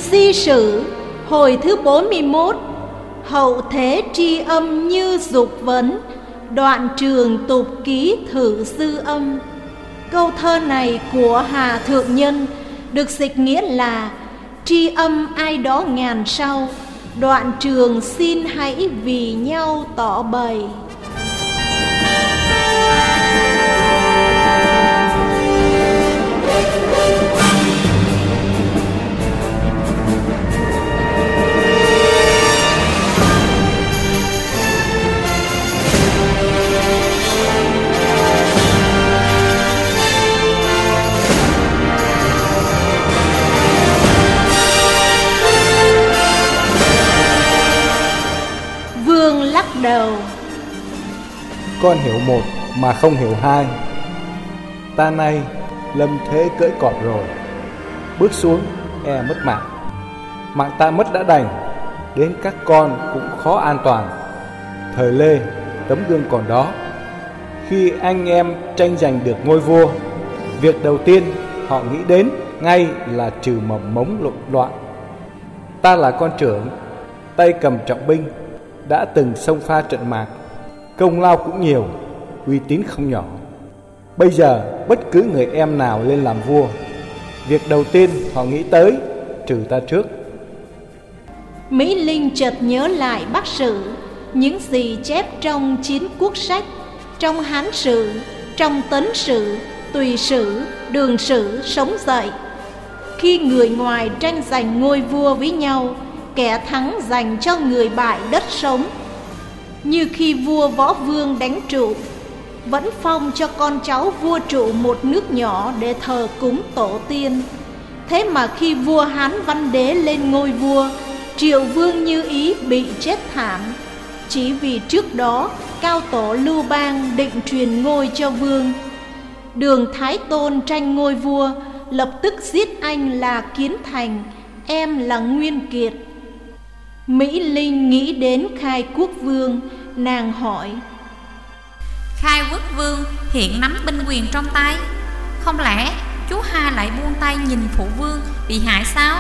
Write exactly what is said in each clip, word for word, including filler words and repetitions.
Si Sử hồi thứ bốn mươi mốt. Hậu thế tri âm như dục vấn, đoạn trường tục ký thử sư âm. Câu thơ này của Hà Thượng Nhân được dịch nghĩa là: tri âm ai đó ngàn sau, đoạn trường xin hãy vì nhau tỏ bày. Vương lắc đầu: con hiểu một mà không hiểu hai. Ta nay lâm thế cưỡi cọp rồi, bước xuống e mất mạng. Mạng ta mất đã đành, đến các con cũng khó an toàn. Thời Lê tấm gương còn đó, khi anh em tranh giành được ngôi vua, việc đầu tiên họ nghĩ đến ngay là trừ mầm mống lộn loạn. Ta là con trưởng, tay cầm trọng binh, đã từng xông pha trận mạc, công lao cũng nhiều, uy tín không nhỏ. Bây giờ bất cứ người em nào lên làm vua, việc đầu tiên họ nghĩ tới trừ ta trước. Mỹ Linh chợt nhớ lại Bắc Sử, những gì chép trong chín quốc sách, trong Hán Sử, trong Tấn Sử, Tùy Sử, Đường Sử sống dậy. Khi người ngoài tranh giành ngôi vua với nhau, kẻ thắng dành cho người bại đất sống. Như khi vua Võ Vương đánh trụ, vẫn phong cho con cháu vua trụ một nước nhỏ để thờ cúng tổ tiên. Thế mà khi vua Hán Văn Đế lên ngôi vua, Triệu Vương Như Ý bị chết thảm, chỉ vì trước đó cao tổ Lưu Bang định truyền ngôi cho vương. Đường Thái Tôn tranh ngôi vua, lập tức giết anh là Kiến Thành, em là Nguyên Kiệt. Mỹ Linh nghĩ đến Khai Quốc Vương, nàng hỏi: Khai Quốc Vương hiện nắm binh quyền trong tay, không lẽ chú hai lại buông tay nhìn phụ vương bị hại sao?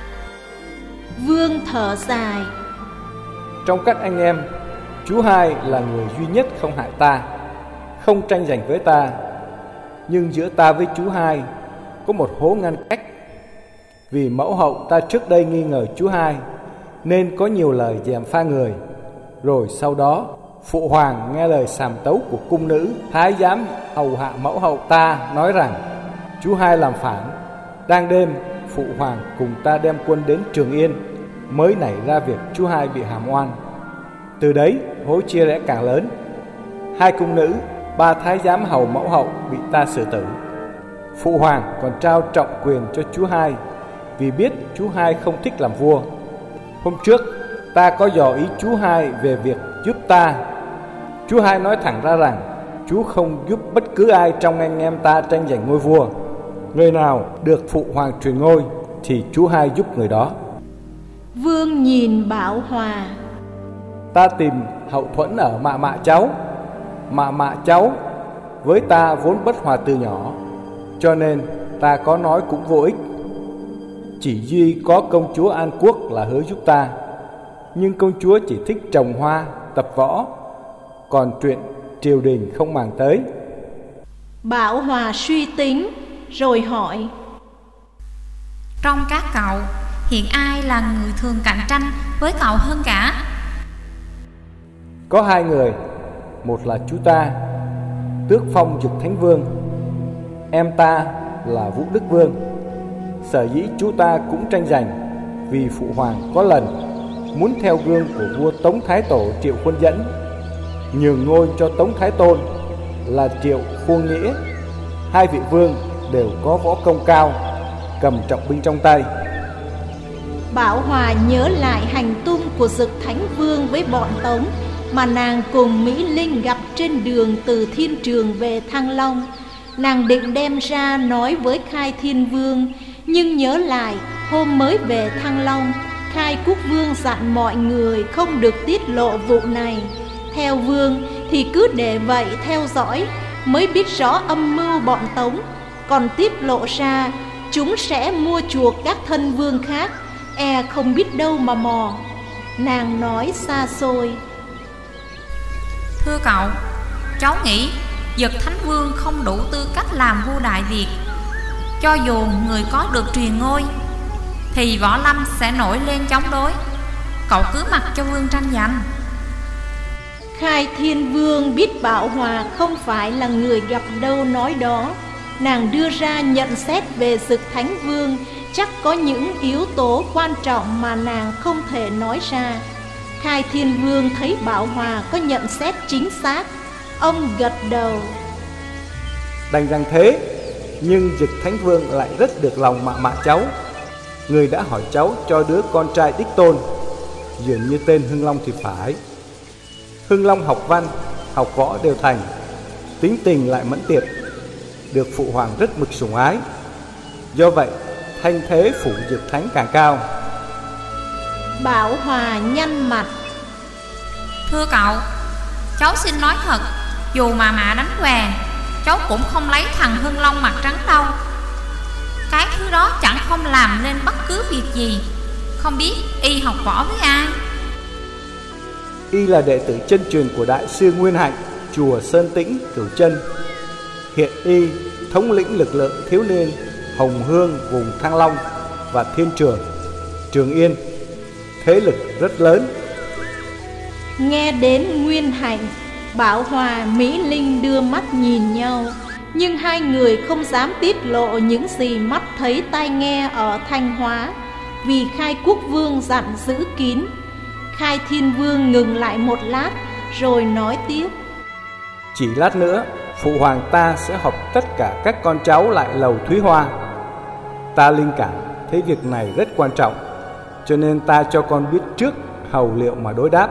Vương thở dài: trong các anh em, chú hai là người duy nhất không hại ta, không tranh giành với ta. Nhưng giữa ta với chú hai có một hố ngăn cách. Vì mẫu hậu ta trước đây nghi ngờ chú hai, nên có nhiều lời gièm pha người. Rồi sau đó phụ hoàng nghe lời sàm tấu của cung nữ thái giám hầu hạ mẫu hậu ta nói rằng chú hai làm phản. Đang đêm phụ hoàng cùng ta đem quân đến Trường Yên, mới nảy ra việc chú hai bị hàm oan. Từ đấy hối chia rẽ càng lớn. Hai cung nữ, ba thái giám hầu mẫu hậu bị ta xử tử. Phụ hoàng còn trao trọng quyền cho chú hai, vì biết chú hai không thích làm vua. Hôm trước ta có dò ý chú hai về việc giúp ta. Chú hai nói thẳng ra rằng chú không giúp bất cứ ai trong anh em ta tranh giành ngôi vua. Người nào được phụ hoàng truyền ngôi thì chú hai giúp người đó. Vương nhìn Bảo Hòa: ta tìm hậu thuẫn ở mạ mạ cháu. Mạ mạ cháu với ta vốn bất hòa từ nhỏ, cho nên ta có nói cũng vô ích. Chỉ duy có công chúa An Quốc là hứa giúp ta, nhưng công chúa chỉ thích trồng hoa, tập võ, còn chuyện triều đình không màng tới. Bảo Hòa suy tính rồi hỏi: trong các cậu hiện ai là người thường cạnh tranh với cậu hơn cả? Có hai người, một là chú ta, tước phong Dực Thánh Vương. Em ta là Vũ Đức Vương. Sở dĩ chú ta cũng tranh giành, vì phụ hoàng có lần muốn theo gương của vua Tống Thái Tổ Triệu Khuôn Dẫn, nhường ngôi cho Tống Thái Tôn là Triệu Khuôn Nghĩa. Hai vị vương đều có võ công cao, cầm trọng binh trong tay. Bảo Hòa nhớ lại hành tung của Dực Thánh Vương với bọn Tống mà nàng cùng Mỹ Linh gặp trên đường từ Thiên Trường về Thăng Long. Nàng định đem ra nói với Khai Thiên Vương, nhưng nhớ lại hôm mới về Thăng Long, Khai Quốc Vương dặn mọi người không được tiết lộ vụ này. Theo Vương thì cứ để vậy theo dõi mới biết rõ âm mưu bọn Tống, còn tiết lộ ra chúng sẽ mua chuộc các thân vương khác, e không biết đâu mà mò. Nàng nói xa xôi: Thưa cậu, cháu nghĩ Dực Thánh Vương không đủ tư cách làm vua Đại Việt. Cho dù người có được truyền ngôi thì võ lâm sẽ nổi lên chống đối. Cậu cứ mặc cho vương tranh giành. Khai Thiên Vương biết Bảo Hòa không phải là người gặp đâu nói đó. Nàng đưa ra nhận xét về Dực Thánh Vương, chắc có những yếu tố quan trọng mà nàng không thể nói ra. Khai Thiên Vương thấy Bảo Hòa có nhận xét chính xác, ông gật đầu. Đành rằng thế, nhưng Dực Thánh Vương lại rất được lòng mạ mạ cháu. Người đã hỏi cháu cho đứa con trai đích tôn, dường như tên Hưng Long thì phải. Hưng Long học văn, học võ đều thành, tính tình lại mẫn tiệp, được phụ hoàng rất mực sủng ái. Do vậy thanh thế phủ Dực Thánh càng cao. Bảo Hòa nhăn mặt: Thưa cậu, cháu xin nói thật, dù mà mạ đánh què, cháu cũng không lấy thằng Hưng Long mặt trắng đâu. Cái thứ đó chẳng không làm nên bất cứ việc gì. Không biết y học võ với ai? Y là đệ tử chân truyền của đại sư Nguyên Hạnh, chùa Sơn Tĩnh, Cửu Chân. Hiện y thống lĩnh lực lượng thiếu niên Hồng Hương vùng Thăng Long và Thiên Trường, Trường Yên, thế lực rất lớn. Nghe đến Nguyên Hạnh, Bảo Hòa, Mỹ Linh đưa mắt nhìn nhau, nhưng hai người không dám tiết lộ những gì mắt thấy tai nghe ở Thanh Hóa, vì Khai Quốc Vương dặn giữ kín. Khai Thiên Vương ngừng lại một lát rồi nói tiếp: Chỉ lát nữa phụ hoàng ta sẽ họp tất cả các con cháu lại lầu Thúy Hoa. Ta linh cảm thấy việc này rất quan trọng, cho nên ta cho con biết trước hầu liệu mà đối đáp.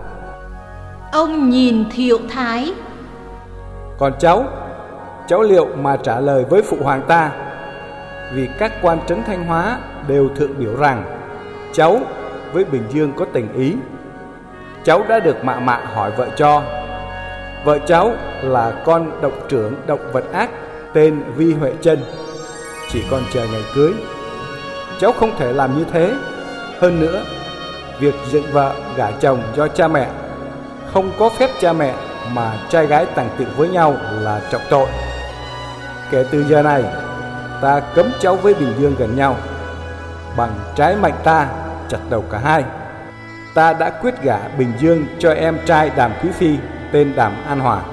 Ông nhìn Thiệu Thái: Còn cháu, cháu liệu mà trả lời với phụ hoàng ta? Vì các quan trấn Thanh Hóa đều thượng biểu rằng cháu với Bình Dương có tình ý. Cháu đã được mạ mạ hỏi vợ cho. Vợ cháu là con động trưởng động vật ác tên Vi Huệ Chân, chỉ còn chờ ngày cưới. Cháu không thể làm như thế. Hơn nữa, việc dựng vợ gả chồng do cha mẹ, không có phép cha mẹ mà trai gái tàng tiệu với nhau là trọng tội. Kể từ giờ này, ta cấm cháu với Bình Dương gần nhau. Bằng trái mệnh ta chặt đầu cả hai. Ta đã quyết gả Bình Dương cho em trai Đàm Quý Phi tên Đàm An Hòa.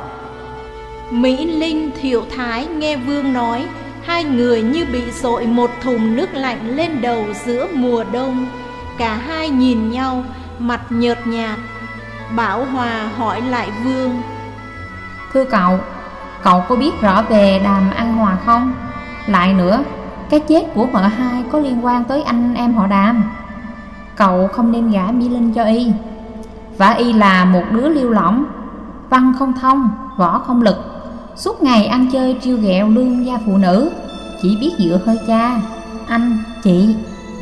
Mỹ Linh, Thiệu Thái nghe Vương nói, hai người như bị dội một thùng nước lạnh lên đầu giữa mùa đông. Cả hai nhìn nhau, mặt nhợt nhạt. Bảo Hòa hỏi lại Vương: Thưa cậu, cậu có biết rõ về Đàm An Hòa không? Lại nữa, cái chết của vợ hai có liên quan tới anh em họ Đàm. Cậu không nên gả Mỹ Linh cho y. Và y là một đứa liêu lỏng, văn không thông, võ không lực, suốt ngày ăn chơi trêu ghẹo lương gia phụ nữ, chỉ biết dựa hơi cha, anh, chị.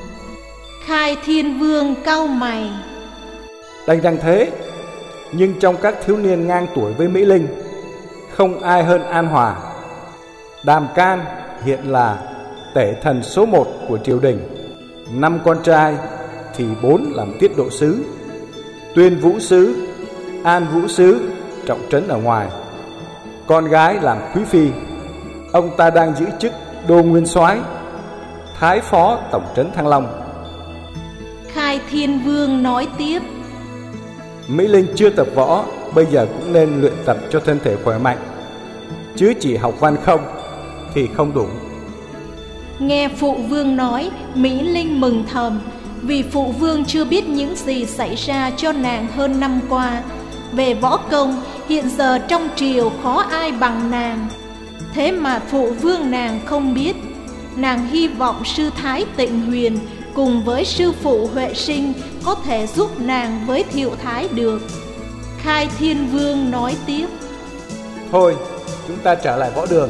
Khai Thiên Vương cau mày: Đành rằng thế, nhưng trong các thiếu niên ngang tuổi với Mỹ Linh, không ai hơn An Hòa. Đàm Can hiện là tể thần số một của triều đình. Năm con trai thì bốn làm tiết độ sứ, Tuyên Vũ sứ, An Vũ sứ trọng trấn ở ngoài. Con gái làm quý phi. Ông ta đang giữ chức đô nguyên soái, thái phó tổng trấn Thăng Long. Khai Thiên Vương nói tiếp: Mỹ Linh chưa tập võ, bây giờ cũng nên luyện tập cho thân thể khỏe mạnh, chứ chỉ học văn không thì không đủ. Nghe Phụ Vương nói, Mỹ Linh mừng thầm, vì Phụ Vương chưa biết những gì xảy ra cho nàng hơn năm qua. Về võ công, hiện giờ trong triều khó ai bằng nàng. Thế mà Phụ Vương nàng không biết. Nàng hy vọng sư Thái Tịnh Huyền cùng với sư phụ Huệ Sinh có thể giúp nàng với Thiệu Thái được. Khai Thiên Vương nói tiếp: Thôi, chúng ta trở lại võ đường.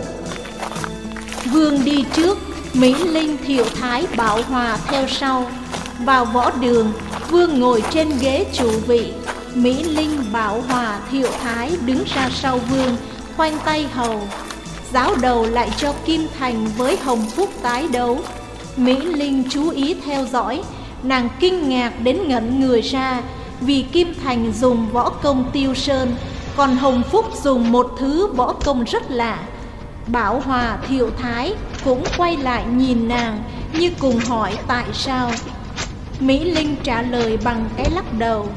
Vương đi trước, Mỹ Linh, Thiệu Thái, Bảo Hòa theo sau. Vào võ đường, Vương ngồi trên ghế chủ vị. Mỹ Linh, Bảo Hòa, Thiệu Thái đứng ra sau Vương, khoanh tay hầu. Giáo đầu lại cho Kim Thành với Hồng Phúc tái đấu. Mỹ Linh chú ý theo dõi, nàng kinh ngạc đến ngẩn người ra, vì Kim Thành dùng võ công Tiêu Sơn, còn Hồng Phúc dùng một thứ võ công rất lạ. Bảo Hòa, Thiệu Thái cũng quay lại nhìn nàng như cùng hỏi tại sao. Mỹ Linh trả lời bằng cái lắc đầu.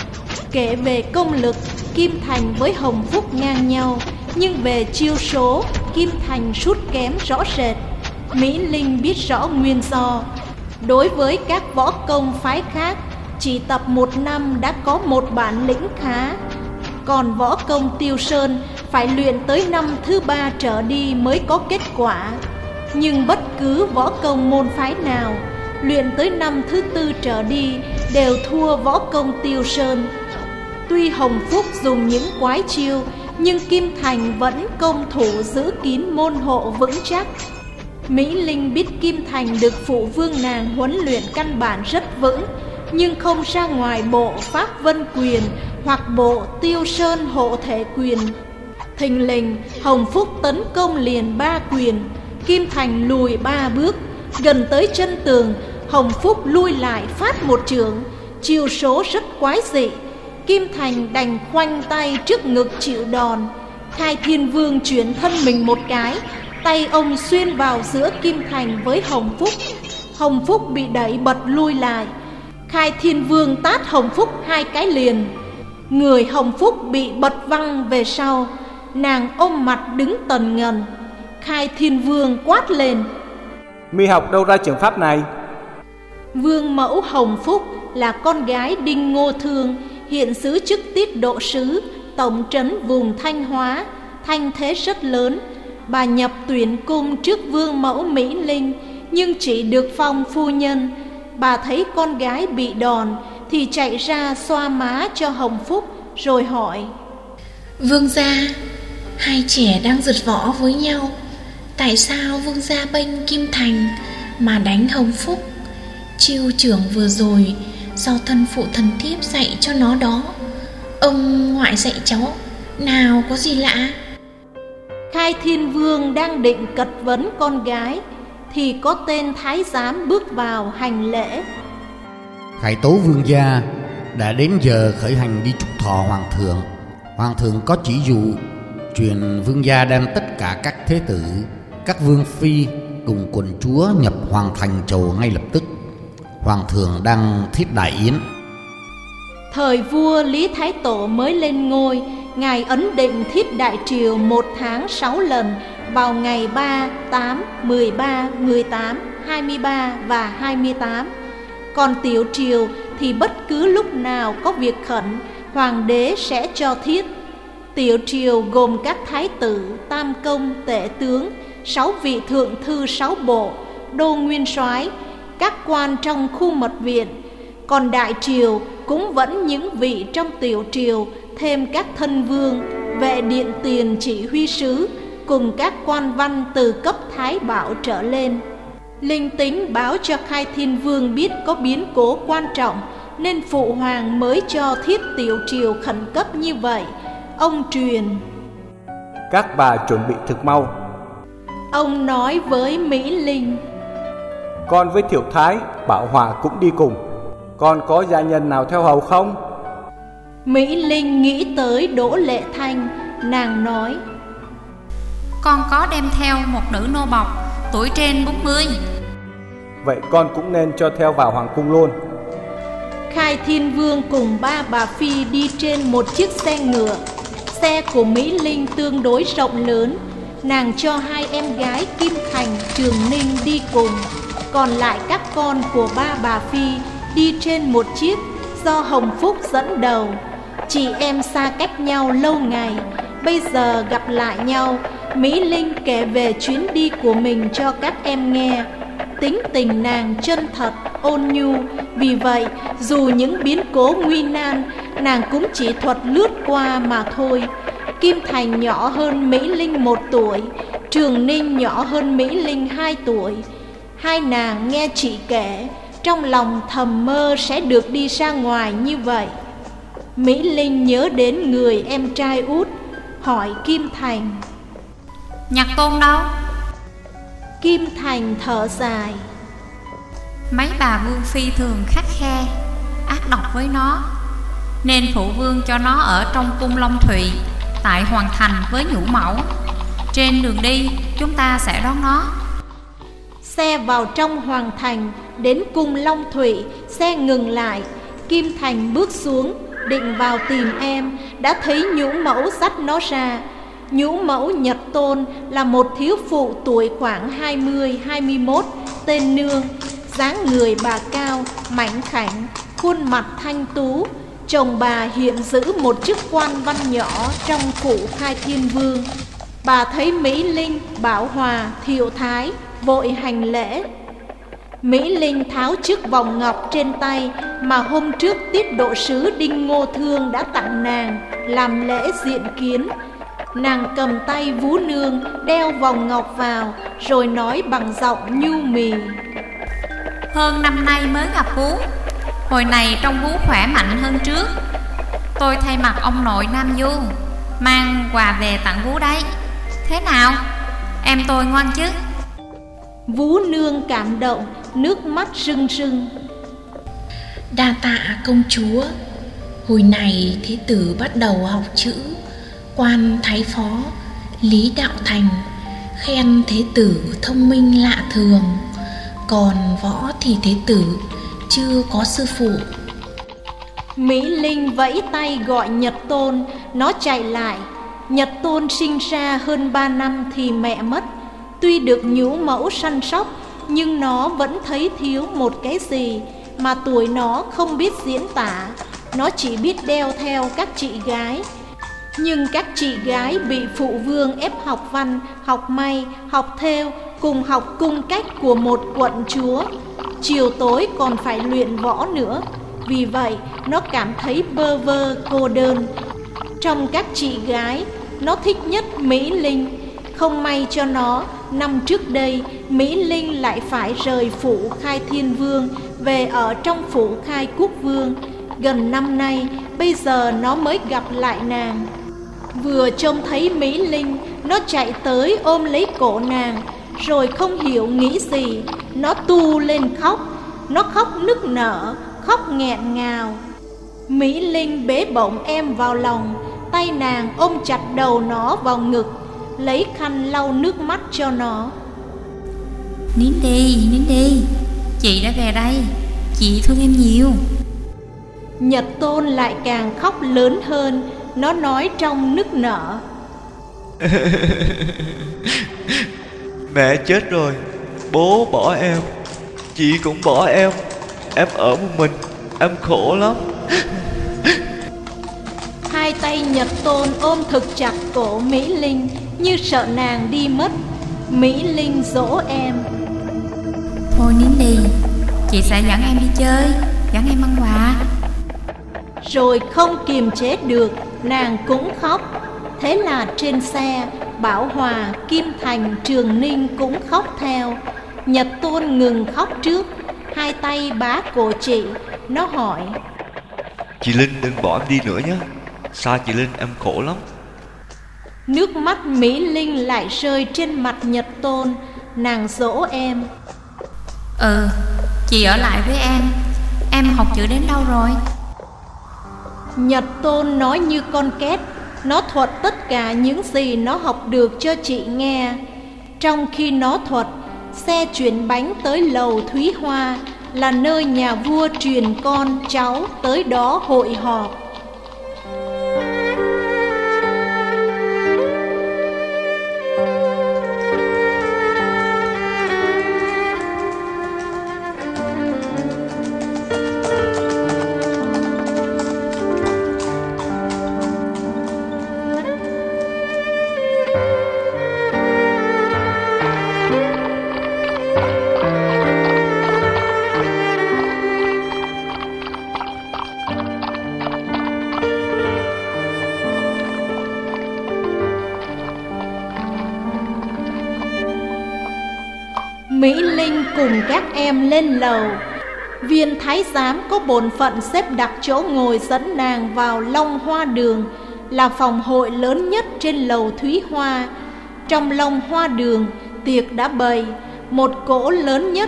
Kể về công lực, Kim Thành với Hồng Phúc ngang nhau, nhưng về chiêu số, Kim Thành sút kém rõ rệt. Mỹ Linh biết rõ nguyên do. Đối với các võ công phái khác, chỉ tập một năm đã có một bản lĩnh khá, còn võ công Tiêu Sơn phải luyện tới năm thứ ba trở đi mới có kết quả. Nhưng bất cứ võ công môn phái nào, luyện tới năm thứ tư trở đi đều thua võ công Tiêu Sơn. Tuy Hồng Phúc dùng những quái chiêu, nhưng Kim Thành vẫn công thủ giữ kín môn hộ vững chắc. Mỹ Linh biết Kim Thành được phụ vương nàng huấn luyện căn bản rất vững, nhưng không ra ngoài bộ Pháp Vân Quyền hoặc bộ Tiêu Sơn Hộ Thể Quyền. Thình lình Hồng Phúc tấn công liền ba quyền, Kim Thành lùi ba bước, gần tới chân tường, Hồng Phúc lui lại phát một chưởng, chiêu số rất quái dị. Kim Thành đành khoanh tay trước ngực chịu đòn. Khai Thiên Vương chuyển thân mình một cái, tay ông xuyên vào giữa Kim Thành với Hồng Phúc. Hồng Phúc bị đẩy bật lui lại. Khai Thiên Vương tát Hồng Phúc hai cái liền. Người Hồng Phúc bị bật văng về sau, nàng ôm mặt đứng tần ngần. Khai Thiên Vương quát lên: Mi học đâu ra trường pháp này? Vương mẫu Hồng Phúc là con gái Đinh Ngô Thương, hiện giữ chức tiết độ sứ, tổng trấn vùng Thanh Hóa, thanh thế rất lớn. Bà nhập tuyển cung trước vương mẫu Mỹ Linh, nhưng chỉ được phong phu nhân. Bà thấy con gái bị đòn thì chạy ra xoa má cho Hồng Phúc, rồi hỏi: Vương gia, hai trẻ đang giật võ với nhau, tại sao vương gia bênh Kim Thành mà đánh Hồng Phúc? Chiêu trưởng vừa rồi do thân phụ thần thiếp dạy cho nó đó, ông ngoại dạy cháu, nào có gì lạ. Khai Thiên Vương đang định cật vấn con gái thì có tên thái giám bước vào hành lễ. Khải tấu vương gia, đã đến giờ khởi hành đi chúc thọ hoàng thượng. Hoàng thượng có chỉ dụ truyền vương gia đem tất cả các thế tử, các vương phi cùng quận chúa nhập hoàng thành chầu ngay lập tức. Hoàng thượng đang thiết đại yến. Thời vua Lý Thái Tổ mới lên ngôi, ngài ấn định thiết đại triều một tháng sáu lần vào ngày ba, tám, mười ba, mười tám, hai mươi ba và hai mươi tám. Còn tiểu triều thì bất cứ lúc nào có việc khẩn, hoàng đế sẽ cho thiết. Tiểu triều gồm các thái tử, tam công, tể tướng, sáu vị thượng thư sáu bộ, đô nguyên soái, các quan trong khu mật viện. Còn đại triều cũng vẫn những vị trong tiểu triều, thêm các thân vương, vệ điện tiền chỉ huy sứ, cùng các quan văn từ cấp thái bảo trở lên. Linh tính báo cho Khai Thiên Vương biết có biến cố quan trọng, nên phụ hoàng mới cho thiết tiểu triều khẩn cấp như vậy. Ông truyền: Các bà chuẩn bị thực mau. Ông nói với Mỹ Linh: Con với Thiệu Thái, Bảo Hòa cũng đi cùng. Con có gia nhân nào theo hầu không? Mỹ Linh nghĩ tới Đỗ Lệ Thanh, nàng nói: Con có đem theo một nữ nô bộc, tuổi trên bốn mươi. Vậy con cũng nên cho theo vào hoàng cung luôn. Khai Thiên Vương cùng ba bà phi đi trên một chiếc xe ngựa. Xe của Mỹ Linh tương đối rộng lớn, nàng cho hai em gái Kim Thành, Trường Ninh đi cùng. Còn lại các con của ba bà phi đi trên một chiếc do Hồng Phúc dẫn đầu. Chị em xa cách nhau lâu ngày, bây giờ gặp lại nhau, Mỹ Linh kể về chuyến đi của mình cho các em nghe. Tính tình nàng chân thật, ôn nhu, vì vậy dù những biến cố nguy nan, nàng cũng chỉ thuật lướt qua mà thôi. Kim Thành nhỏ hơn Mỹ Linh một tuổi, Trường Ninh nhỏ hơn Mỹ Linh hai tuổi. Hai nàng nghe chị kể, trong lòng thầm mơ sẽ được đi ra ngoài như vậy. Mỹ Linh nhớ đến người em trai út, hỏi Kim Thành: Nhạc Tôn đâu? Kim Thành thở dài: Mấy bà vương phi thường khắt khe, ác độc với nó, nên phụ vương cho nó ở trong cung Long Thụy tại Hoàng Thành với nhũ mẫu. Trên đường đi chúng ta sẽ đón nó. Xe vào trong Hoàng Thành, đến cung Long Thụy, xe ngừng lại. Kim Thành bước xuống, định vào tìm em, đã thấy nhũ mẫu dắt nó ra. Nhũ mẫu Nhật Tôn là một thiếu phụ tuổi khoảng hai mươi hai mươi mốt, tên Nương. Dáng người bà cao, mảnh khảnh, khuôn mặt thanh tú. Chồng bà hiện giữ một chức quan văn nhỏ trong phủ Khai Thiên Vương. Bà thấy Mỹ Linh, Bảo Hòa, Thiệu Thái, vội hành lễ. Mỹ Linh tháo chiếc vòng ngọc trên tay mà hôm trước tiết độ sứ Đinh Ngô Thương đã tặng nàng làm lễ diện kiến. Nàng cầm tay Vú Nương đeo vòng ngọc vào, rồi nói bằng giọng nhu mì: Hơn năm nay mới gặp Vú, hồi này trông Vú khỏe mạnh hơn trước. Tôi thay mặt ông nội Nam Du mang quà về tặng Vú đấy. Thế nào, em tôi ngoan chứ? Vú Nương cảm động, nước mắt rưng rưng. Đa tạ công chúa. Hồi này thế tử bắt đầu học chữ, quan thái phó Lý Đạo Thành khen thế tử thông minh lạ thường. Còn võ thì thế tử chưa có sư phụ. Mỹ Linh vẫy tay gọi Nhật Tôn, nó chạy lại. Nhật Tôn sinh ra hơn ba năm thì mẹ mất. Tuy được nhũ mẫu săn sóc, nhưng nó vẫn thấy thiếu một cái gì mà tuổi nó không biết diễn tả. Nó chỉ biết đeo theo các chị gái. Nhưng các chị gái bị phụ vương ép học văn, học may, học thêu, cùng học cung cách của một quận chúa. Chiều tối còn phải luyện võ nữa. Vì vậy nó cảm thấy bơ vơ cô đơn. Trong các chị gái, nó thích nhất Mỹ Linh. Không may cho nó, năm trước đây Mỹ Linh lại phải rời phủ Khai Thiên Vương về ở trong phủ Khai Quốc Vương. Gần năm nay, bây giờ nó mới gặp lại nàng. Vừa trông thấy Mỹ Linh, nó chạy tới ôm lấy cổ nàng, rồi không hiểu nghĩ gì, nó tu lên khóc. Nó khóc nức nở, khóc nghẹn ngào. Mỹ Linh bế bổng em vào lòng, tay nàng ôm chặt đầu nó vào ngực, lấy khăn lau nước mắt cho nó. Nín đi, nín đi, chị đã về đây, chị thương em nhiều. Nhật Tôn lại càng khóc lớn hơn. Nó nói trong nức nở: Mẹ chết rồi, bố bỏ em, chị cũng bỏ em. Em ở một mình, em khổ lắm. Hai tay Nhật Tôn ôm thực chặt cổ Mỹ Linh, như sợ nàng đi mất. Mỹ Linh dỗ em: Thôi nín đi, chị sẽ dẫn em đi chơi, dẫn em ăn quà. Rồi không kiềm chế được, nàng cũng khóc. Thế là trên xe, Bảo Hòa, Kim Thành, Trường Ninh cũng khóc theo. Nhật Tôn ngừng khóc trước, hai tay bá cổ chị. Nó hỏi: Chị Linh đừng bỏ em đi nữa nhé. Xa chị Linh em khổ lắm. Nước mắt Mỹ Linh lại rơi trên mặt Nhật Tôn. Nàng dỗ em: Ừ, chị ở lại với em. Em học chữ đến đâu rồi? Nhật Tôn nói như con két. Nó thuật tất cả những gì nó học được cho chị nghe. Trong khi nó thuật, xe chuyển bánh tới lầu Thúy Hoa, là nơi nhà vua truyền con cháu tới đó hội họp. Mỹ Linh cùng các em lên lầu. Viên thái giám có bổn phận xếp đặt chỗ ngồi dẫn nàng vào Long Hoa Đường, là phòng hội lớn nhất trên lầu Thúy Hoa. Trong Long Hoa Đường, tiệc đã bày. Một cỗ lớn nhất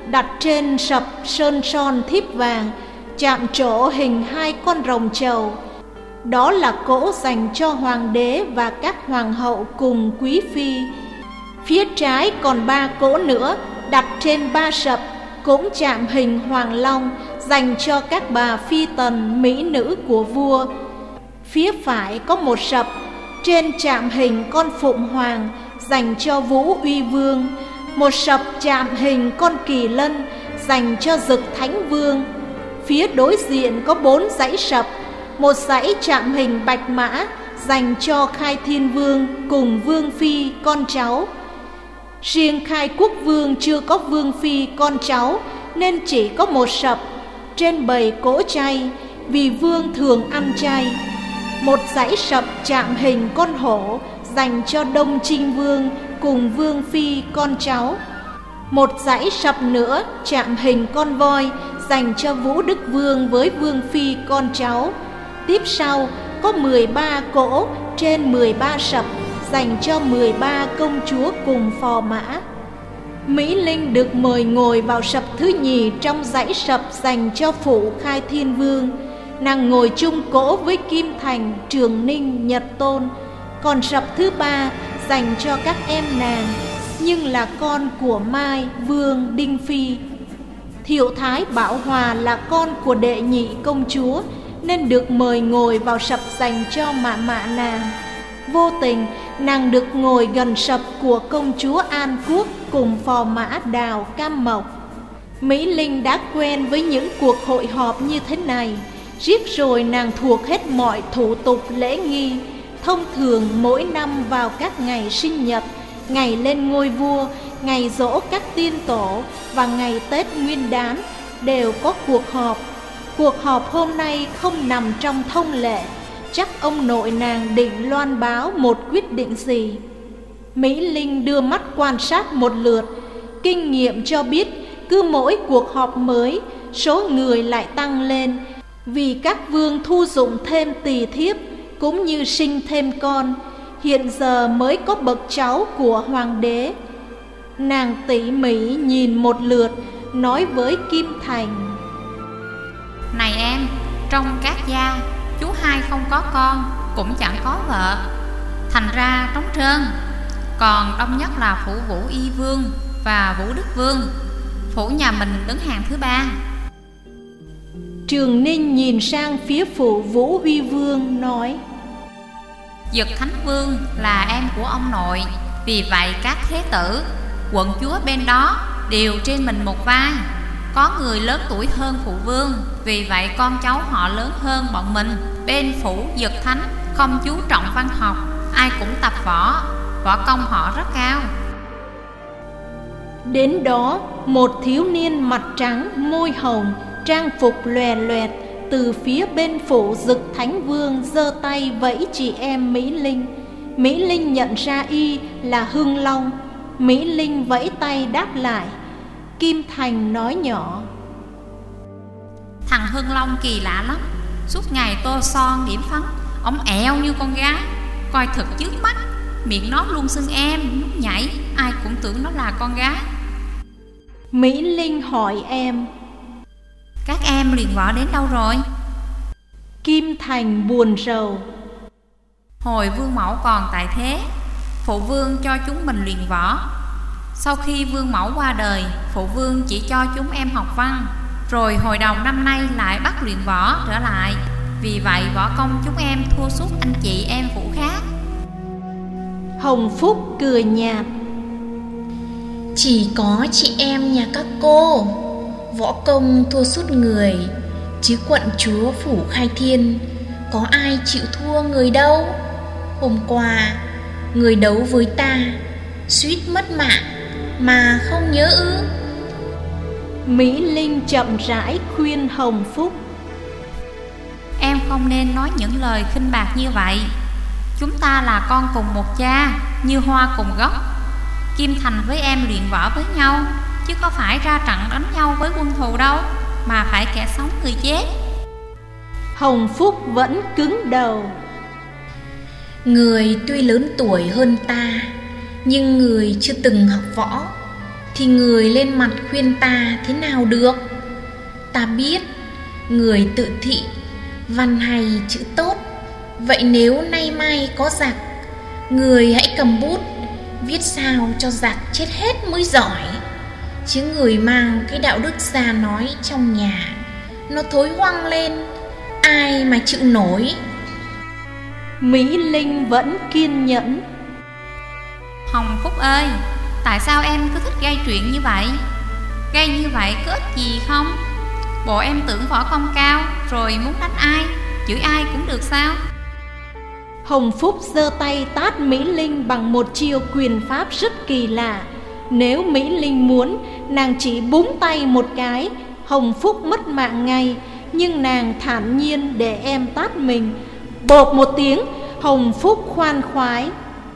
đặt trên sập sơn son thiếp vàng, chạm trổ hình hai con rồng trầu. Đó là cỗ dành cho hoàng đế và các hoàng hậu cùng quý phi. Phía trái còn ba cỗ nữa đặt trên ba sập, cũng chạm hình hoàng long, dành cho các bà phi tần mỹ nữ của vua. Phía phải có một sập, trên chạm hình con phụng hoàng, dành cho Vũ Uy Vương. Một sập chạm hình con kỳ lân, dành cho Dực Thánh Vương. Phía đối diện có bốn dãy sập, một dãy chạm hình bạch mã, dành cho Khai Thiên Vương cùng Vương Phi con cháu. Riêng Khai Quốc Vương chưa có Vương Phi con cháu, nên chỉ có một sập, trên bầy cỗ chay, vì vương thường ăn chay. Một dãy sập chạm hình con hổ, dành cho Đông Trinh Vương cùng Vương Phi con cháu. Một dãy sập nữa chạm hình con voi, dành cho Vũ Đức Vương với Vương Phi con cháu. Tiếp sau có mười ba cỗ trên mười ba sập, dành cho mười ba công chúa cùng phò mã. Mỹ Linh được mời ngồi vào sập thứ nhì trong dãy sập dành cho phụ Khai Thiên Vương. Nàng ngồi chung cỗ với Kim Thành, Trường Ninh, Nhật Tôn. Còn sập thứ ba dành cho các em nàng, nhưng là con của Mai Vương Đinh Phi. Thiệu Thái Bảo Hòa là con của đệ nhị công chúa, nên được mời ngồi vào sập dành cho mạ mạ nàng. Vô tình nàng được ngồi gần sập của công chúa An Quốc cùng phò mã Đào Cam Mộc. Mỹ Linh đã quen với những cuộc hội họp như thế này, riết rồi nàng thuộc hết mọi thủ tục lễ nghi. Thông thường mỗi năm vào các ngày sinh nhật, ngày lên ngôi vua, ngày giỗ các tiên tổ và ngày Tết Nguyên Đán đều có cuộc họp. Cuộc họp hôm nay không nằm trong thông lệ, chắc ông nội nàng định loan báo một quyết định gì. Mỹ Linh đưa mắt quan sát một lượt, kinh nghiệm cho biết cứ mỗi cuộc họp mới, số người lại tăng lên, vì các vương thu dụng thêm tỳ thiếp cũng như sinh thêm con. Hiện giờ mới có bậc cháu của hoàng đế. Nàng tỉ mỉ nhìn một lượt, nói với Kim Thành: Này em, trong các gia, chú hai không có con, cũng chẳng có vợ, thành ra trống trơn. Còn đông nhất là phủ Vũ Y Vương và Vũ Đức Vương. Phủ nhà mình đứng hàng thứ ba. Trường Ninh nhìn sang phía phủ Vũ Huy Vương nói: Dực Thánh Vương là em của ông nội, vì vậy các thế tử, quận chúa bên đó đều trên mình một vai. Có người lớn tuổi hơn phụ vương, vì vậy con cháu họ lớn hơn bọn mình. Bên phủ Dực Thánh không chú trọng văn học, ai cũng tập võ, võ công họ rất cao. Đến đó, một thiếu niên mặt trắng, môi hồng, trang phục lòe loẹt, từ phía bên phủ Dực Thánh Vương giơ tay vẫy chị em Mỹ Linh. Mỹ Linh nhận ra y là Hưng Long. Mỹ Linh vẫy tay đáp lại. Kim Thành nói nhỏ: Thằng Hưng Long kỳ lạ lắm, suốt ngày tô son điểm phấn, ống ẹo như con gái, coi thật chướng mắt. Miệng nó luôn xưng em, lúc nhảy ai cũng tưởng nó là con gái. Mỹ Linh hỏi em: Các em luyện võ đến đâu rồi? Kim Thành buồn rầu: Hồi vương mẫu còn tại thế, phụ vương cho chúng mình luyện võ. Sau khi vương mẫu qua đời, phụ vương chỉ cho chúng em học văn. Rồi hồi đầu năm nay lại bắt luyện võ trở lại. Vì vậy võ công chúng em thua sút anh chị em phủ khác. Hồng Phúc cười nhạt: Chỉ có chị em nhà các cô võ công thua sút người, chứ quận chúa phủ Khai Thiên có ai chịu thua người đâu. Hôm qua người đấu với ta suýt mất mạng mà không nhớ ư? Mỹ Linh chậm rãi khuyên Hồng Phúc: Em không nên nói những lời khinh bạc như vậy. Chúng ta là con cùng một cha, như hoa cùng gốc. Kim Thành với em luyện võ với nhau, chứ có phải ra trận đánh nhau với quân thù đâu, mà phải kẻ sống người chết. Hồng Phúc vẫn cứng đầu: Người tuy lớn tuổi hơn ta, nhưng người chưa từng học võ. thì người lên mặt khuyên ta thế nào được? Ta biết người tự thị, văn hay chữ tốt. Vậy nếu nay mai có giặc, người hãy cầm bút viết sao cho giặc chết hết mới giỏi. Chứ người mang cái đạo đức già nói trong nhà, nó thối hoang lên, ai mà chịu nổi. Mỹ Linh vẫn kiên nhẫn. Hồng Phúc ơi, tại sao em cứ thích gây chuyện như vậy? Gây như vậy có ích gì không? Bộ em tưởng võ công cao, rồi muốn đánh ai, chửi ai cũng được sao? Hồng Phúc giơ tay tát Mỹ Linh bằng một chiêu quyền pháp rất kỳ lạ. Nếu Mỹ Linh muốn, nàng chỉ búng tay một cái, Hồng Phúc mất mạng ngay. Nhưng nàng thản nhiên để em tát mình. Bộp một tiếng, Hồng Phúc khoan khoái.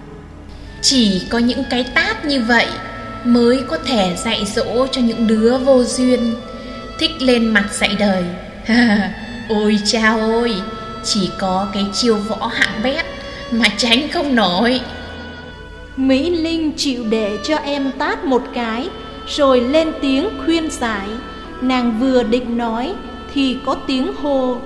Chỉ có những cái tát như vậy mới có thể dạy dỗ cho những đứa vô duyên, thích lên mặt dạy đời. Ôi cha ơi, chỉ có cái chiêu võ hạng bét mà tránh không nổi. Mỹ Linh chịu để cho em tát một cái, rồi lên tiếng khuyên giải. Nàng vừa định nói thì có tiếng hô: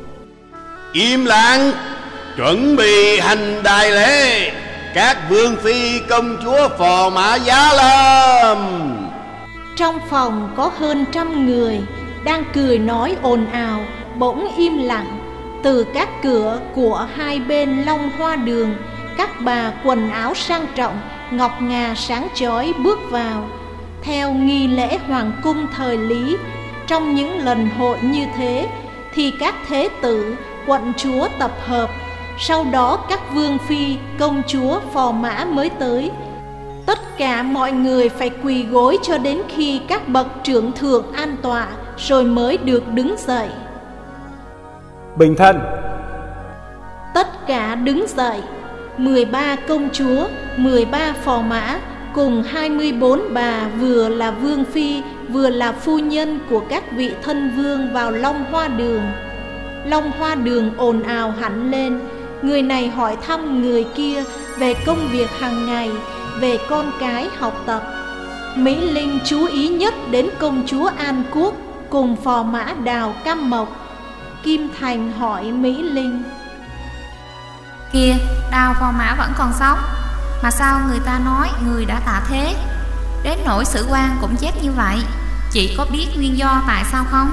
Im lặng, chuẩn bị hành đại lễ. Các vương phi công chúa phò mã giá lâm. Trong phòng có hơn trăm người đang cười nói ồn ào, bỗng im lặng. Từ các cửa của hai bên Long Hoa Đường, các bà quần áo sang trọng, ngọc ngà sáng chói bước vào. Theo nghi lễ hoàng cung thời Lý, trong những lần hội như thế thì các thế tử, quận chúa tập hợp. Sau đó các vương phi, công chúa, phò mã mới tới. Tất cả mọi người phải quỳ gối cho đến khi các bậc trưởng thượng an tọa, rồi mới được đứng dậy. Bình thân. Tất cả đứng dậy. mười ba công chúa, mười ba phò mã cùng hai mươi bốn bà vừa là vương phi vừa là phu nhân của các vị thân vương vào Long Hoa Đường. Long Hoa Đường ồn ào hẳn lên. Người này hỏi thăm người kia về công việc hàng ngày, về con cái học tập. Mỹ Linh chú ý nhất đến công chúa An Quốc cùng phò mã Đào Cam Mộc. Kim Thành hỏi Mỹ Linh: Kìa, Đào phò mã vẫn còn sống, mà sao người ta nói người đã tạ thế? Đến nỗi sử quan cũng chép như vậy. Chị có biết nguyên do tại sao không?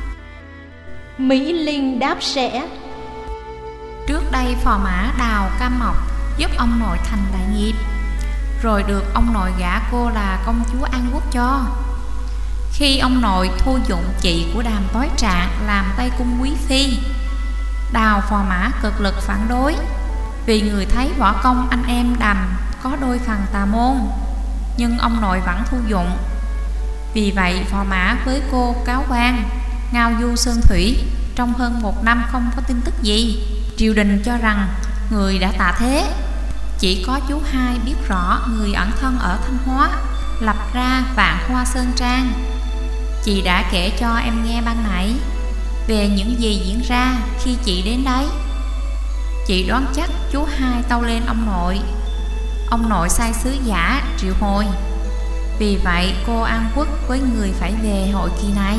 Mỹ Linh đáp sẽ: Trước đây phò mã Đào Cam Mộc giúp ông nội thành đại nghiệp, rồi được ông nội gả cô là công chúa An Quốc cho. Khi ông nội thu dụng chị của Đàm Tối Trạng làm Tây Cung quý phi, Đào phò mã cực lực phản đối, vì người thấy võ công anh em Đàm có đôi phần tà môn, nhưng ông nội vẫn thu dụng. Vì vậy phò mã với cô cáo quan ngao du sơn thủy trong hơn một năm không có tin tức gì. Triều đình cho rằng người đã tạ thế. Chỉ có chú hai biết rõ người ẩn thân ở Thanh Hóa, lập ra Vạn Hoa Sơn Trang. Chị đã kể cho em nghe ban nãy về những gì diễn ra khi chị đến đấy. Chị đoán chắc chú hai tâu lên ông nội. Ông nội sai sứ giả triệu hồi. Vì vậy cô An Quốc với người phải về hội kỳ này.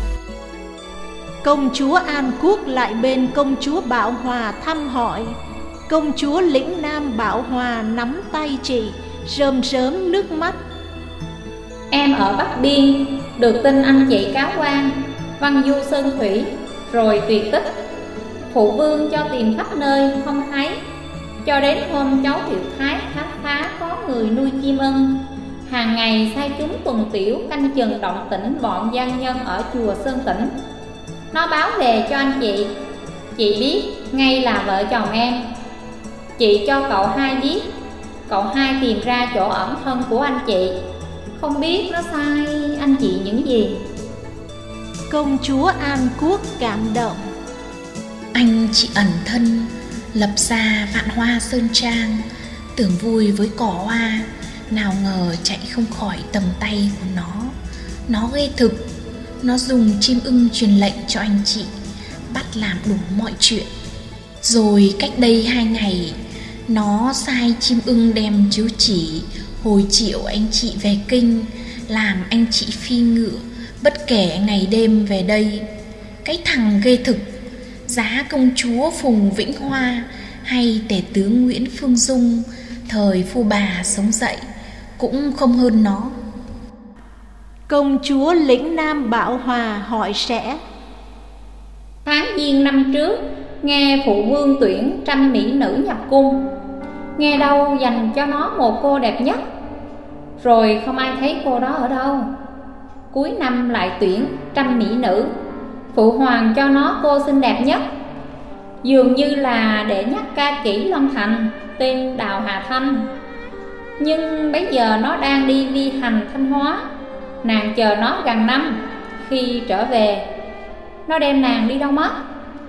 Công chúa An Quốc lại bên công chúa Bảo Hòa thăm hỏi. Công chúa lĩnh Nam Bảo Hòa nắm tay chị, rơm rớm nước mắt. Em ở Bắc Biên, được tin anh chị cáo quan, văn du sơn thủy, rồi tuyệt tích. Phụ vương cho tìm khắp nơi không thấy, cho đến hôm cháu Thiệu Thái khám phá có người nuôi chim ưng. Hàng ngày sai chúng tuần tiểu canh chừng động tĩnh bọn gian nhân ở chùa Sơn Tĩnh. Nó báo về cho anh chị. Chị biết ngay là vợ chồng em. Chị cho cậu hai biết. Cậu hai tìm ra chỗ ẩn thân của anh chị. Không biết nó sai anh chị những gì. Công chúa An Quốc cảm động. Anh chị ẩn thân, lập ra Vạn Hoa Sơn Trang, tưởng vui với cỏ hoa, nào ngờ chạy không khỏi tầm tay của nó. Nó ghê thực. Nó dùng chim ưng truyền lệnh cho anh chị, bắt làm đủ mọi chuyện. Rồi cách đây hai ngày, nó sai chim ưng đem chiếu chỉ hồi triệu anh chị về kinh, làm anh chị phi ngựa bất kể ngày đêm về đây. Cái thằng ghê thực, giá công chúa Phùng Vĩnh Hoa hay tể tướng Nguyễn Phương Dung thời phu bà sống dậy cũng không hơn nó. Công chúa lĩnh Nam Bảo Hòa hỏi sẽ: Tháng Giêng năm trước, nghe phụ vương tuyển trăm mỹ nữ nhập cung, nghe đâu dành cho nó một cô đẹp nhất, rồi không ai thấy cô đó ở đâu. Cuối năm lại tuyển trăm mỹ nữ, phụ hoàng cho nó cô xinh đẹp nhất, dường như là để nhắc ca kỹ Long Thành tên Đào Hà Thanh. Nhưng bây giờ nó đang đi vi hành Thanh Hóa, nàng chờ nó gần năm. Khi trở về, nó đem nàng đi đâu mất?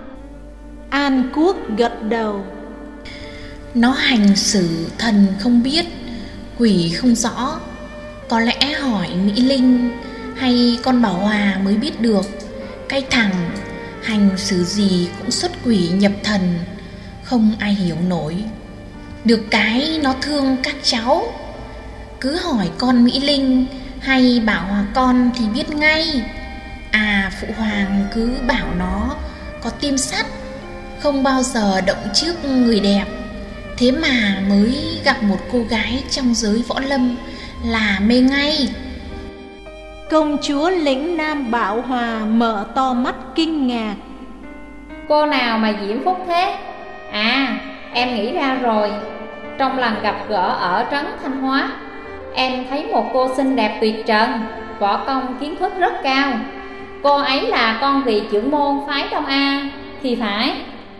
An Quốc gật đầu. Nó hành xử thần không biết, quỷ không rõ. Có lẽ hỏi Mỹ Linh hay con Bảo Hòa mới biết được. Cái thằng hành xử gì cũng xuất quỷ nhập thần, không ai hiểu nổi. Được cái nó thương các cháu, cứ hỏi con Mỹ Linh hay Bảo Hòa con thì biết ngay. À, phụ hoàng cứ bảo nó có tim sắt, không bao giờ động trước người đẹp. Thế mà mới gặp một cô gái trong giới võ lâm là mê ngay. Công chúa lĩnh Nam Bảo Hòa mở to mắt kinh ngạc. Cô nào mà diễm phúc thế? À, em nghĩ ra rồi. Trong lần gặp gỡ ở trấn Thanh Hóa, em thấy một cô xinh đẹp tuyệt trần, võ công kiến thức rất cao. Cô ấy là con vị trưởng môn phái Đông A thì phải.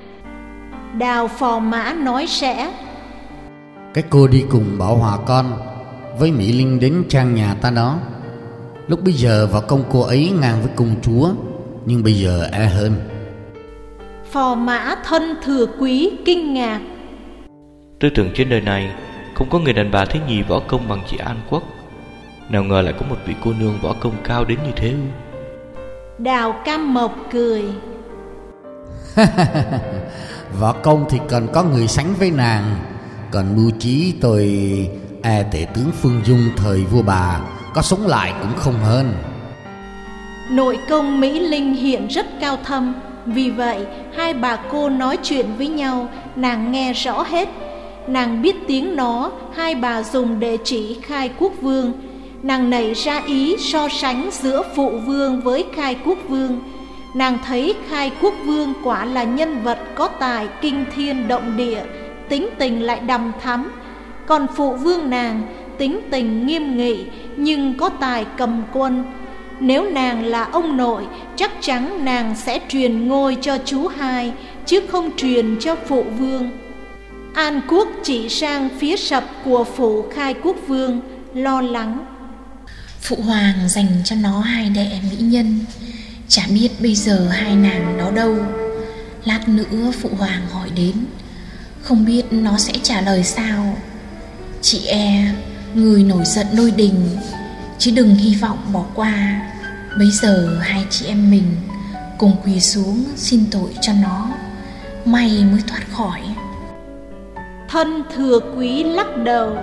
Đào Phò Mã nói sẽ: Cái cô đi cùng Bảo Hòa con với Mỹ Linh đến trang nhà ta đó. Lúc bây giờ võ công cô ấy ngang với công chúa, nhưng bây giờ e hơn. Phò Mã thân thừa quý kinh ngạc. Tôi tưởng trên đời này không có người đàn bà thế nhì võ công bằng chị An Quốc, nào ngờ lại có một vị cô nương võ công cao đến như thế. Đào Cam Mộc cười. Võ công thì còn có người sánh với nàng, còn mưu trí tôi e tể tướng Phương Dung thời vua bà có sống lại cũng không hơn. Nội công Mỹ Linh hiện rất cao thâm, vì vậy hai bà cô nói chuyện với nhau nàng nghe rõ hết. Nàng biết tiếng nó hai bà dùng để chỉ Khai Quốc Vương. Nàng nảy ra ý so sánh giữa phụ vương với Khai Quốc Vương. Nàng thấy Khai Quốc Vương quả là nhân vật có tài kinh thiên động địa, tính tình lại đằm thắm. Còn phụ vương nàng tính tình nghiêm nghị nhưng có tài cầm quân. Nếu nàng là ông nội, chắc chắn nàng sẽ truyền ngôi cho chú hai, chứ không truyền cho phụ vương. An Quốc chỉ sang phía sập của phủ Khai Quốc Vương, lo lắng. Phụ hoàng dành cho nó hai đệ mỹ nhân, chả biết bây giờ hai nàng đó đâu. Lát nữa phụ hoàng hỏi đến, không biết nó sẽ trả lời sao. Chị e người nổi giận lôi đình, chứ đừng hy vọng bỏ qua. Bây giờ hai chị em mình cùng quỳ xuống xin tội cho nó, may mới thoát khỏi. Thân thừa quý lắc đầu.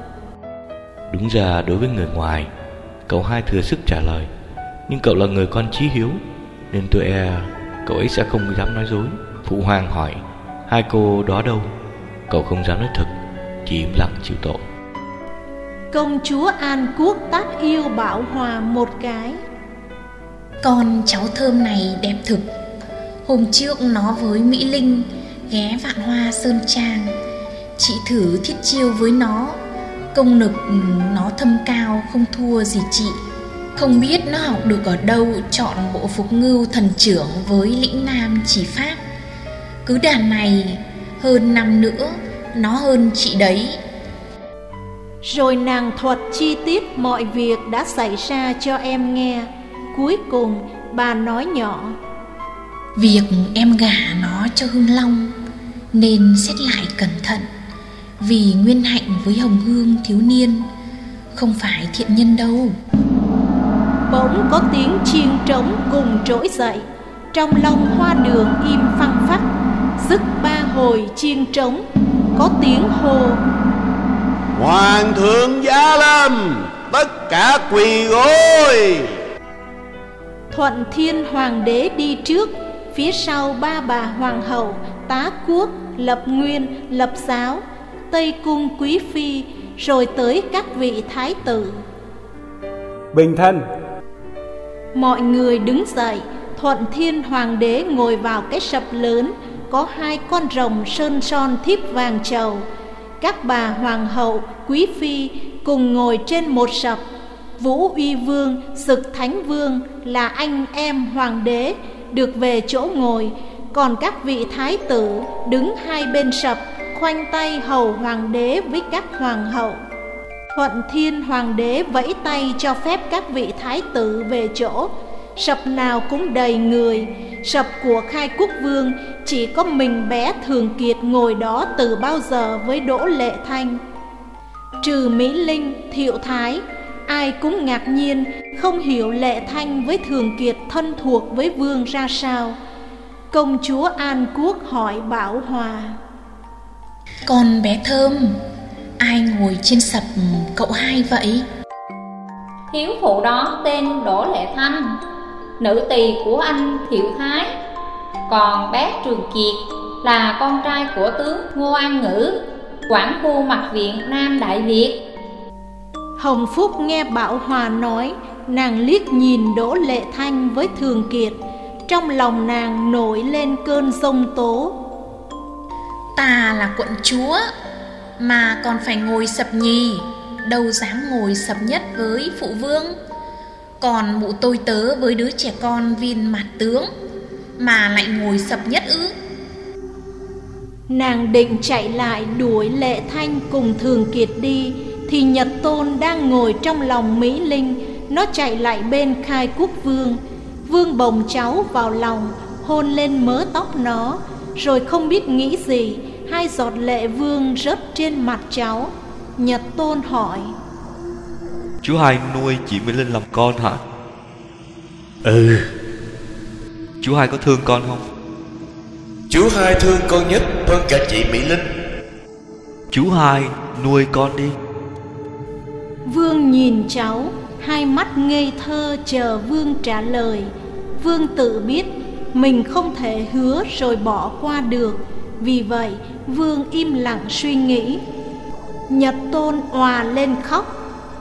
Đúng ra đối với người ngoài, cậu hai thừa sức trả lời, nhưng cậu là người con chí hiếu, nên tôi e cậu ấy sẽ không dám nói dối. Phụ hoàng hỏi hai cô đó đâu, cậu không dám nói thật, chỉ im lặng chịu tội. Công chúa An Quốc tát yêu Bảo Hòa một cái. Con cháu thơm này đẹp thực. Hôm trước nó với Mỹ Linh ghé Vạn Hoa Sơn Trang, chị thử thiết chiêu với nó, công lực nó thâm cao không thua gì chị. Không biết nó học được ở đâu chọn bộ phục ngưu thần trưởng với lĩnh nam chỉ pháp. Cứ đàn này hơn năm nữa nó hơn chị đấy. Rồi nàng thuật chi tiết mọi việc đã xảy ra cho em nghe. Cuối cùng bà nói nhỏ: Việc em gả nó cho Hương Long nên xét lại cẩn thận, vì Nguyên Hạnh với Hồng Hương thiếu niên không phải thiện nhân đâu. Bỗng có tiếng chiêng trống cùng trỗi dậy. Trong lòng hoa đường im phăng phắc. Dứt ba hồi chiêng trống, có tiếng hô: Hoàng thượng giá lâm, tất cả quỳ gối. Thuận Thiên Hoàng đế đi trước, phía sau ba bà hoàng hậu, Tá Quốc, Lập Nguyên, Lập Giáo, Tây Cung quý phi, rồi tới các vị thái tử. Bình thân. Mọi người đứng dậy. Thuận Thiên Hoàng đế ngồi vào cái sập lớn, có hai con rồng sơn son thiếp vàng trầu. Các bà hoàng hậu, quý phi cùng ngồi trên một sập. Vũ Uy Vương, Sực Thánh Vương là anh em hoàng đế được về chỗ ngồi, còn các vị thái tử đứng hai bên sập, khoanh tay hầu hoàng đế với các hoàng hậu. Thuận Thiên Hoàng đế vẫy tay cho phép các vị thái tử về chỗ. Sập nào cũng đầy người. Sập của Khai Quốc Vương chỉ có mình bé Thường Kiệt ngồi đó từ bao giờ với Đỗ Lệ Thanh. Trừ Mỹ Linh, Thiệu Thái, ai cũng ngạc nhiên không hiểu Lệ Thanh với Thường Kiệt thân thuộc với vương ra sao. Công chúa An Quốc hỏi Bảo Hòa: Còn bé Thơm, ai ngồi trên sập cậu hai vậy? Thiếu phụ đó tên Đỗ Lệ Thanh, nữ tỳ của anh Thiệu Thái. Còn bé Trường Kiệt là con trai của tướng Ngô An Ngữ, quản khu Mặc Viện Nam Đại Việt. Hồng Phúc nghe Bảo Hòa nói, nàng liếc nhìn Đỗ Lệ Thanh với Thường Kiệt. Trong lòng nàng nổi lên cơn giông tố. Ta là quận chúa mà còn phải ngồi sập nhì, đâu dám ngồi sập nhất với phụ vương. Còn mụ tôi tớ với đứa trẻ con viên mạt tướng mà lại ngồi sập nhất ư? Nàng định chạy lại đuổi Lệ Thanh cùng Thường Kiệt đi, thì Nhật Tôn đang ngồi trong lòng Mỹ Linh. Nó chạy lại bên Khai Quốc Vương. Vương bồng cháu vào lòng, hôn lên mớ tóc nó, rồi không biết nghĩ gì, hai giọt lệ vương rớt trên mặt cháu. Nhật Tôn hỏi: Chú hai nuôi chị Mỹ Linh làm con hả? Ừ. Chú hai có thương con không? Chú hai thương con nhất hơn cả chị Mỹ Linh. Chú hai nuôi con đi. Vương nhìn cháu, hai mắt ngây thơ chờ Vương trả lời. Vương tự biết mình không thể hứa rồi bỏ qua được, vì vậy Vương im lặng suy nghĩ. Nhật Tôn òa lên khóc.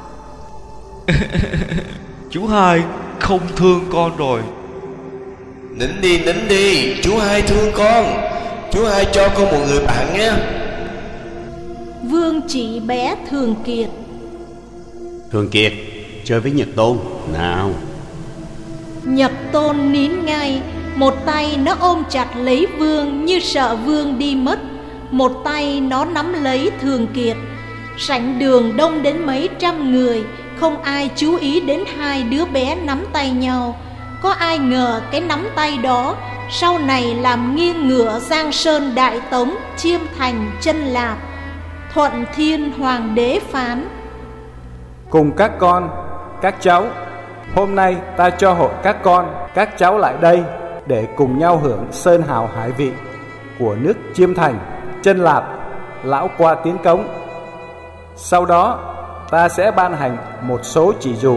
Chú hai không thương con rồi. Nín đi, nín đi, chú hai thương con. Chú hai cho con một người bạn nhé. Vương chỉ bé Thường Kiệt. Thường Kiệt, chơi với Nhật Tôn nào. Nhật Tôn nín ngay. Một tay nó ôm chặt lấy Vương như sợ Vương đi mất, một tay nó nắm lấy Thường Kiệt. Sảnh đường đông đến mấy trăm người, không ai chú ý đến hai đứa bé nắm tay nhau. Có ai ngờ cái nắm tay đó sau này làm nghiêng ngửa Giang Sơn Đại Tống, Chiêm Thành, Chân Lạp. Thuận Thiên Hoàng đế phán: Cùng các con, các cháu, hôm nay ta cho hội các con, các cháu lại đây để cùng nhau hưởng sơn hào hải vị của nước Chiêm Thành, Chân Lạp, lão qua tiến cống. Sau đó ta sẽ ban hành một số chỉ dụ.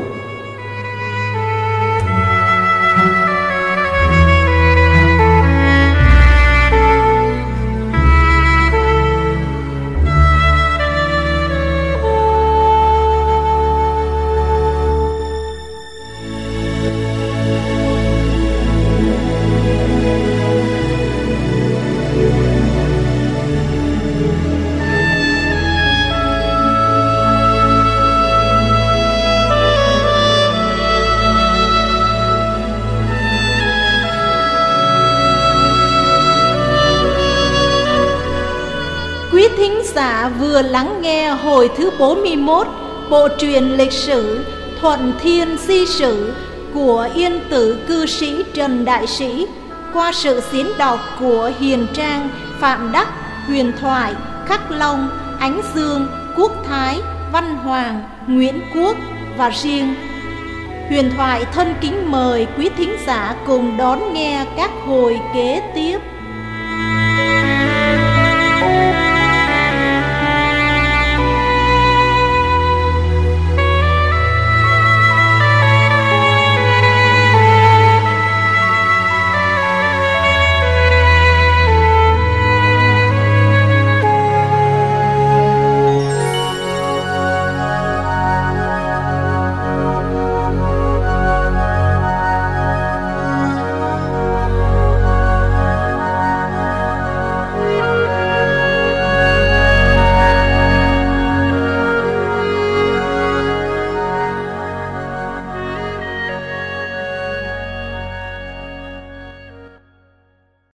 Quý thính giả vừa lắng nghe hồi thứ bốn mươi mốt bộ truyện lịch sử Thuận Thiên Di Sử của Yên Tử cư sĩ Trần Đại Sĩ qua sự diễn đọc của Hiền Trang, Phạm Đắc, Huyền Thoại, Khắc Long, Ánh Dương, Quốc Thái, Văn Hoàng, Nguyễn Quốc và riêng. Huyền Thoại thân kính mời quý thính giả cùng đón nghe các hồi kế tiếp.